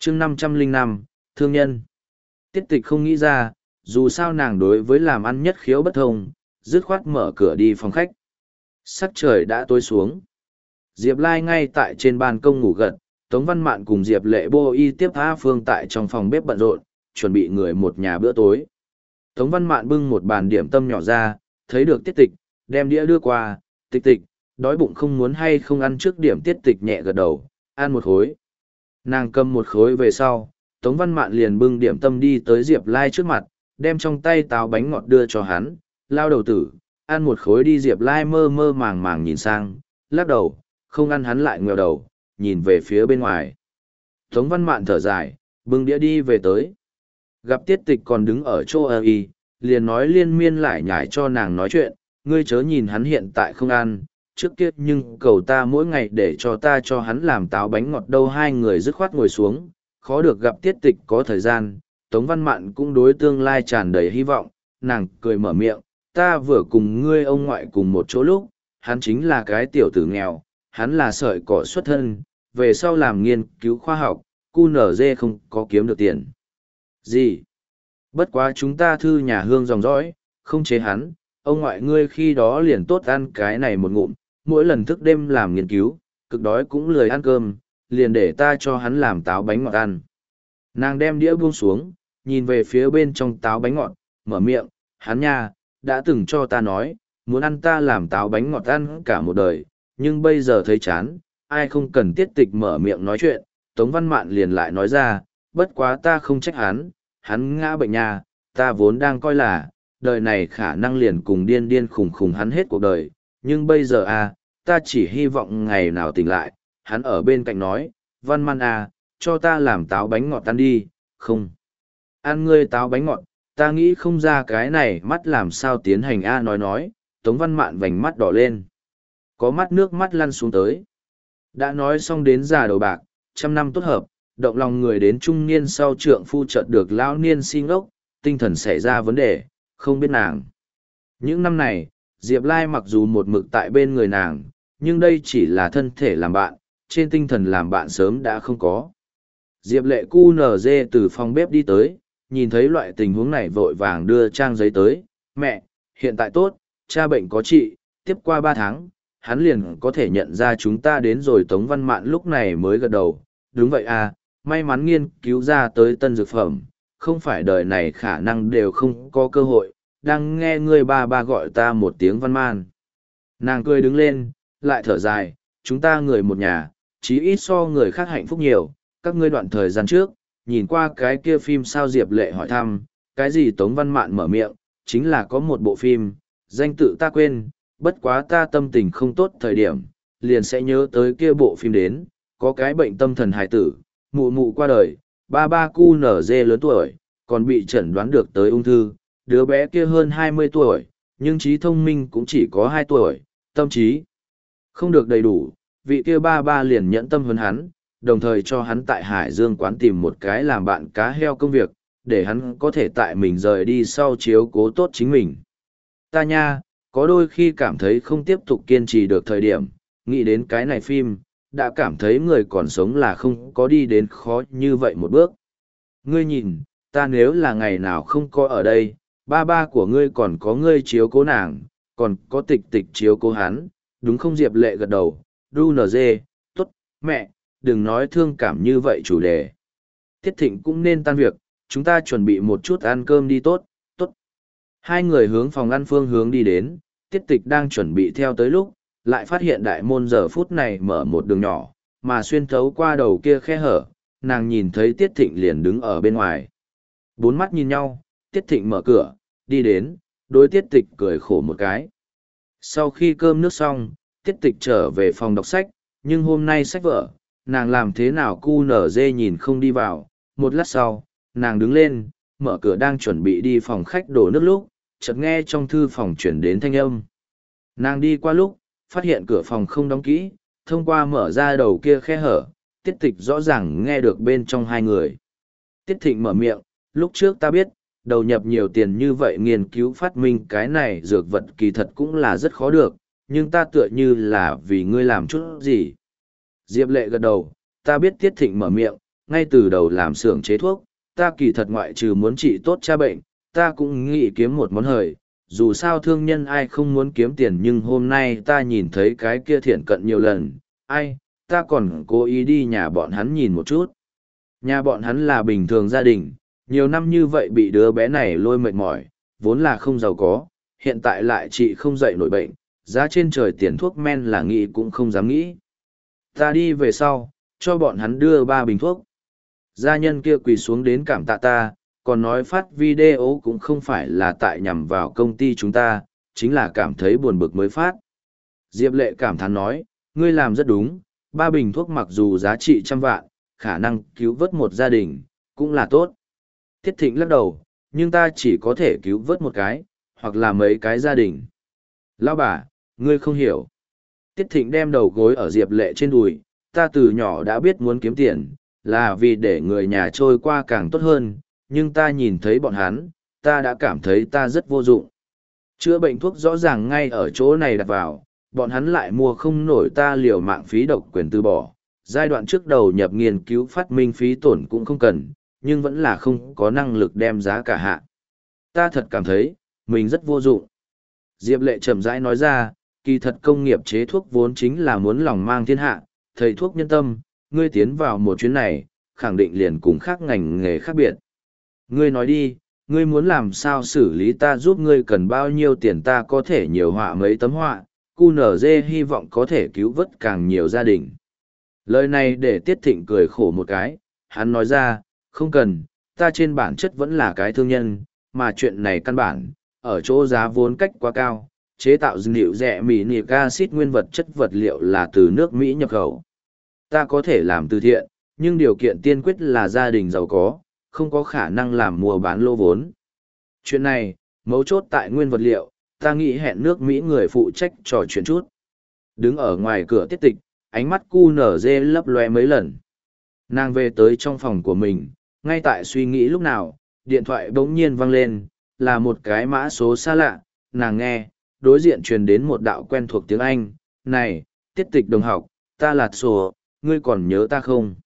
chương 505, thương nhân. Tiết tịch không nghĩ ra, dù sao nàng đối với làm ăn nhất khiếu bất thông, dứt khoát mở cửa đi phòng khách. Sắc trời đã tối xuống. Diệp Lai ngay tại trên ban công ngủ gật, Tống Văn Mạn cùng Diệp Lệ Bô Y tiếp A Phương tại trong phòng bếp bận rộn, chuẩn bị người một nhà bữa tối. Tống Văn Mạn bưng một bàn điểm tâm nhỏ ra, thấy được Tiết tịch, đem đĩa đưa qua, tịch tịch, đói bụng không muốn hay không ăn trước điểm. Tiết tịch nhẹ gật đầu, ăn một khối. Nàng cầm một khối về sau, Tống Văn Mạn liền bưng điểm tâm đi tới Diệp Lai trước mặt, đem trong tay táo bánh ngọt đưa cho hắn, lao đầu tử, ăn một khối đi. Diệp Lai mơ mơ màng màng nhìn sang, lắc đầu, không ăn. Hắn lại nghèo đầu, nhìn về phía bên ngoài. Tống Văn Mạn thở dài, bưng đĩa đi về tới. Gặp Tiết tịch còn đứng ở chỗ y, liền nói liên miên lại nhải cho nàng nói chuyện, ngươi chớ nhìn hắn hiện tại không ăn, trước kia nhưng cầu ta mỗi ngày để cho ta cho hắn làm táo bánh ngọt đâu. Hai người dứt khoát ngồi xuống, khó được gặp Tiết tịch có thời gian, Tống Văn Mạn cũng đối tương lai tràn đầy hy vọng, nàng cười mở miệng, ta vừa cùng ngươi ông ngoại cùng một chỗ lúc, hắn chính là cái tiểu tử nghèo, hắn là sợi cỏ xuất thân, về sau làm nghiên cứu khoa học, QNZ không có kiếm được tiền. Gì? Bất quá chúng ta thư nhà hương dòng dõi, không chế hắn, ông ngoại ngươi khi đó liền tốt ăn cái này một ngụm, mỗi lần thức đêm làm nghiên cứu, cực đói cũng lười ăn cơm, liền để ta cho hắn làm táo bánh ngọt ăn. Nàng đem đĩa buông xuống, nhìn về phía bên trong táo bánh ngọt, mở miệng, hắn nha, đã từng cho ta nói, muốn ăn ta làm táo bánh ngọt ăn cả một đời, nhưng bây giờ thấy chán, ai không cần. Tiết tịch mở miệng nói chuyện, Tống Văn Mạn liền lại nói ra, bất quá ta không trách hắn ngã bệnh nha, ta vốn đang coi là, đời này khả năng liền cùng điên điên khùng khùng hắn hết cuộc đời, nhưng bây giờ ta chỉ hy vọng ngày nào tỉnh lại. Hắn ở bên cạnh nói, Văn Man cho ta làm táo bánh ngọt ăn đi. Không ăn ngươi táo bánh ngọt, ta nghĩ không ra cái này mắt làm sao tiến hành. Nói, Tống Văn Mạn vành mắt đỏ lên, có mắt nước mắt lăn xuống tới. Đã nói xong đến già đầu bạc, 100 năm tốt hợp, động lòng người đến trung niên sau trượng phu chợt được lão niên si ngốc, tinh thần xảy ra vấn đề, không biết nàng. Những năm này, Diệp Lai mặc dù một mực tại bên người nàng, nhưng đây chỉ là thân thể làm bạn, trên tinh thần làm bạn sớm đã không có. Diệp Lệ QNZ từ phòng bếp đi tới, nhìn thấy loại tình huống này vội vàng đưa trang giấy tới, mẹ, hiện tại tốt, cha bệnh có trị, tiếp qua 3 tháng, hắn liền có thể nhận ra chúng ta đến rồi. Tống Văn Mạn lúc này mới gật đầu, đúng vậy may mắn nghiên cứu ra tới tân dược phẩm, không phải đời này khả năng đều không có cơ hội. Đang nghe ngươi ba gọi ta một tiếng Văn Man. Nàng cười đứng lên, lại thở dài, chúng ta người một nhà, chí ít so người khác hạnh phúc nhiều. Các ngươi đoạn thời gian trước, nhìn qua cái kia phim sao? Diệp Lệ hỏi thăm, cái gì? Tống Văn Mạn mở miệng, chính là có một bộ phim, danh tự ta quên, bất quá ta tâm tình không tốt thời điểm, liền sẽ nhớ tới kia bộ phim đến, có cái bệnh tâm thần hài tử, mụ mụ qua đời, ba cu nở dê lớn tuổi, còn bị chẩn đoán được tới ung thư, đứa bé kia hơn 20 tuổi, nhưng trí thông minh cũng chỉ có 2 tuổi, tâm trí không được đầy đủ. Vị kia ba liền nhẫn tâm hơn hắn, đồng thời cho hắn tại Hải Dương quán tìm một cái làm bạn cá heo công việc, để hắn có thể tại mình rời đi sau chiếu cố tốt chính mình. Ta nha, có đôi khi cảm thấy không tiếp tục kiên trì được thời điểm, nghĩ đến cái này phim, đã cảm thấy người còn sống là không có đi đến khó như vậy một bước. Ngươi nhìn, ta nếu là ngày nào không có ở đây, ba của ngươi còn có ngươi chiếu cố nàng, còn có tịch tịch chiếu cố hắn, đúng không? Diệp Lệ gật đầu, đu nờ dê, tốt, mẹ, đừng nói thương cảm như vậy chủ đề. Tiết Thịnh cũng nên tan việc, chúng ta chuẩn bị một chút ăn cơm đi. Tốt. Hai người hướng phòng ăn phương hướng đi đến, Tiết Tịch đang chuẩn bị theo tới lúc, lại phát hiện đại môn giờ phút này mở một đường nhỏ, mà xuyên thấu qua đầu kia khe hở, nàng nhìn thấy Tiết Thịnh liền đứng ở bên ngoài. Bốn mắt nhìn nhau, Tiết Thịnh mở cửa, đi đến, đối Tiết Tịch cười khổ một cái. Sau khi cơm nước xong, Tiết Tịch trở về phòng đọc sách, nhưng hôm nay sách vở, nàng làm thế nào QNZ nhìn không đi vào. Một lát sau, nàng đứng lên, mở cửa đang chuẩn bị đi phòng khách đổ nước lúc, chợt nghe trong thư phòng chuyển đến thanh âm. Nàng đi qua lúc, phát hiện cửa phòng không đóng kỹ, thông qua mở ra đầu kia khe hở, Tiết Tịch rõ ràng nghe được bên trong hai người. Tiết Thịnh mở miệng, lúc trước ta biết, đầu nhập nhiều tiền như vậy nghiên cứu phát minh cái này dược vật kỳ thật cũng là rất khó được, nhưng ta tựa như là vì ngươi làm chút gì. Diệp Lệ gật đầu, ta biết. Tiết Thịnh mở miệng, ngay từ đầu làm xưởng chế thuốc, ta kỳ thật ngoại trừ muốn trị tốt cha bệnh, ta cũng nghĩ kiếm một món hời. Dù sao thương nhân ai không muốn kiếm tiền, nhưng hôm nay ta nhìn thấy cái kia Thiện Cận nhiều lần, ai, ta còn cố ý đi nhà bọn hắn nhìn một chút. Nhà bọn hắn là bình thường gia đình, nhiều năm như vậy bị đứa bé này lôi mệt mỏi, vốn là không giàu có, hiện tại lại trị không dậy nổi bệnh, giá trên trời tiền thuốc men là nghĩ cũng không dám nghĩ. Ta đi về sau, cho bọn hắn đưa 3 bình thuốc. Gia nhân kia quỳ xuống đến cảm tạ ta, còn nói phát video cũng không phải là tại nhằm vào công ty chúng ta, chính là cảm thấy buồn bực mới phát. Diệp Lệ cảm thán nói, ngươi làm rất đúng, 3 bình thuốc mặc dù giá trị trăm vạn, khả năng cứu vớt một gia đình, cũng là tốt. Tiết Thịnh lắc đầu, nhưng ta chỉ có thể cứu vớt một cái, hoặc là mấy cái gia đình. Lão bà, ngươi không hiểu. Tiết Thịnh đem đầu gối ở Diệp Lệ trên đùi, ta từ nhỏ đã biết muốn kiếm tiền, là vì để người nhà trôi qua càng tốt hơn, nhưng ta nhìn thấy bọn hắn, ta đã cảm thấy ta rất vô dụng. Chữa bệnh thuốc rõ ràng ngay ở chỗ này đặt vào, bọn hắn lại mua không nổi, ta liều mạng phí độc quyền từ bỏ. Giai đoạn trước đầu nhập nghiên cứu phát minh phí tổn cũng không cần, nhưng vẫn là không có năng lực đem giá cả hạ. Ta thật cảm thấy, mình rất vô dụng. Diệp Lệ chậm rãi nói ra, kỳ thật công nghiệp chế thuốc vốn chính là muốn lòng mang thiên hạ, thầy thuốc nhân tâm, ngươi tiến vào một chuyến này, khẳng định liền cùng khác ngành nghề khác biệt. Ngươi nói đi, ngươi muốn làm sao xử lý, ta giúp ngươi, cần bao nhiêu tiền ta có thể nhiều họa mấy tấm họa, QNZ hy vọng có thể cứu vớt càng nhiều gia đình. Lời này để Tiết Thịnh cười khổ một cái, hắn nói ra, không cần, ta trên bản chất vẫn là cái thương nhân, mà chuyện này căn bản, ở chỗ giá vốn cách quá cao, chế tạo dược liệu rẻ mì nic acid nguyên vật chất vật liệu là từ nước Mỹ nhập khẩu. Ta có thể làm từ thiện, nhưng điều kiện tiên quyết là gia đình giàu có, không có khả năng làm mua bán lô vốn. Chuyện này, mấu chốt tại nguyên vật liệu, ta nghĩ hẹn nước Mỹ người phụ trách trò chuyện chút. Đứng ở ngoài cửa Tiết Tịch, ánh mắt QNZ lấp loe mấy lần. Nàng về tới trong phòng của mình, ngay tại suy nghĩ lúc nào, điện thoại bỗng nhiên vang lên, là một cái mã số xa lạ, nàng nghe, đối diện truyền đến một đạo quen thuộc tiếng Anh, này, Tiết Tịch đồng học, ta là Sổ, ngươi còn nhớ ta không?